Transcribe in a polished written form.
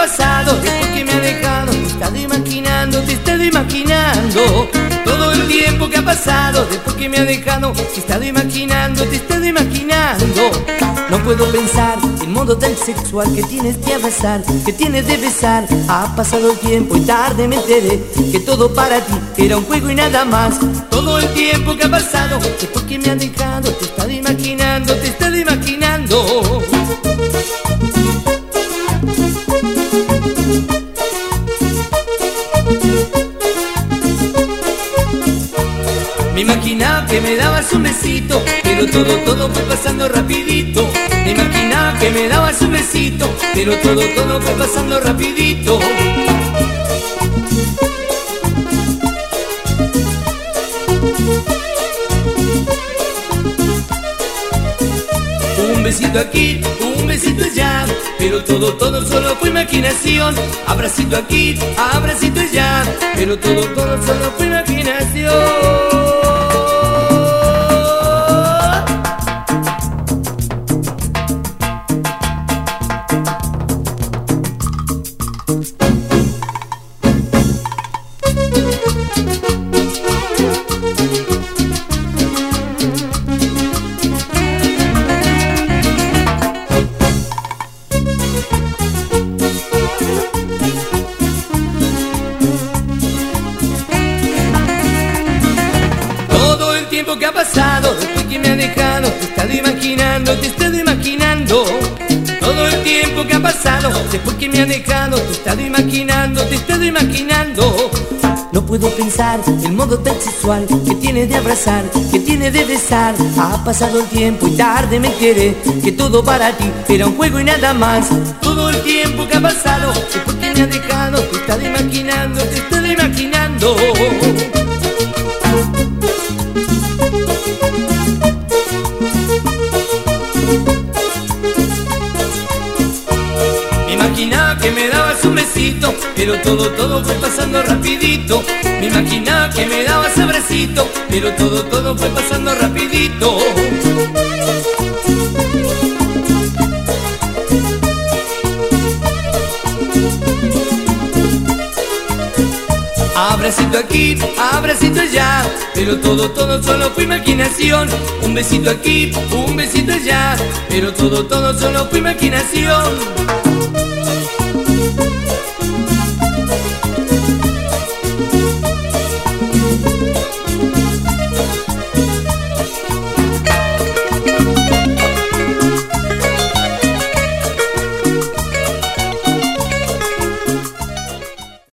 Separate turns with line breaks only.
pasado, después que me ha dejado, te he estado imaginando, te he estado imaginando. Todo el tiempo que ha pasado, después que me ha dejado, te he estado imaginando, te he estado imaginando. No puedo pensar el modo tan sexual que tienes de abrazar, que tienes de besar. Ha pasado el tiempo y tarde me enteré que todo para ti era un juego y nada más. Todo el tiempo que ha pasado, después que me ha dejado, te he estado imaginando, te he estado imaginando. Me imaginaba que me dabas un besito, pero todo fue pasando rapidito. Me imaginaba que me dabas un besito, pero todo fue pasando rapidito. Un besito aquí, un besito allá, pero todo solo fue imaginación. Abracito aquí, abracito allá, pero todo solo fue imaginación. Que ha pasado, después que me ha dejado, te he estado imaginando, te he estado imaginando. Todo el tiempo que ha pasado, después que me ha dejado, te he estado imaginando, te he estado imaginando. No puedo pensar el modo tan sexual que tiene de abrazar, que tiene de besar. Ha pasado el tiempo y tarde me enteré que todo para ti era un juego y nada más. Todo el tiempo que ha pasado, después que me ha dejado, te he estado imaginando, te he estado imaginando. Me imaginaba que me dabas un besito, pero todo fue pasando rapidito. Me imaginaba que me dabas abracito, pero todo fue pasando rapidito. Abracito aquí, abracito allá, pero todo solo fue imaginación. Un besito aquí, un besito allá, pero todo solo fue imaginación.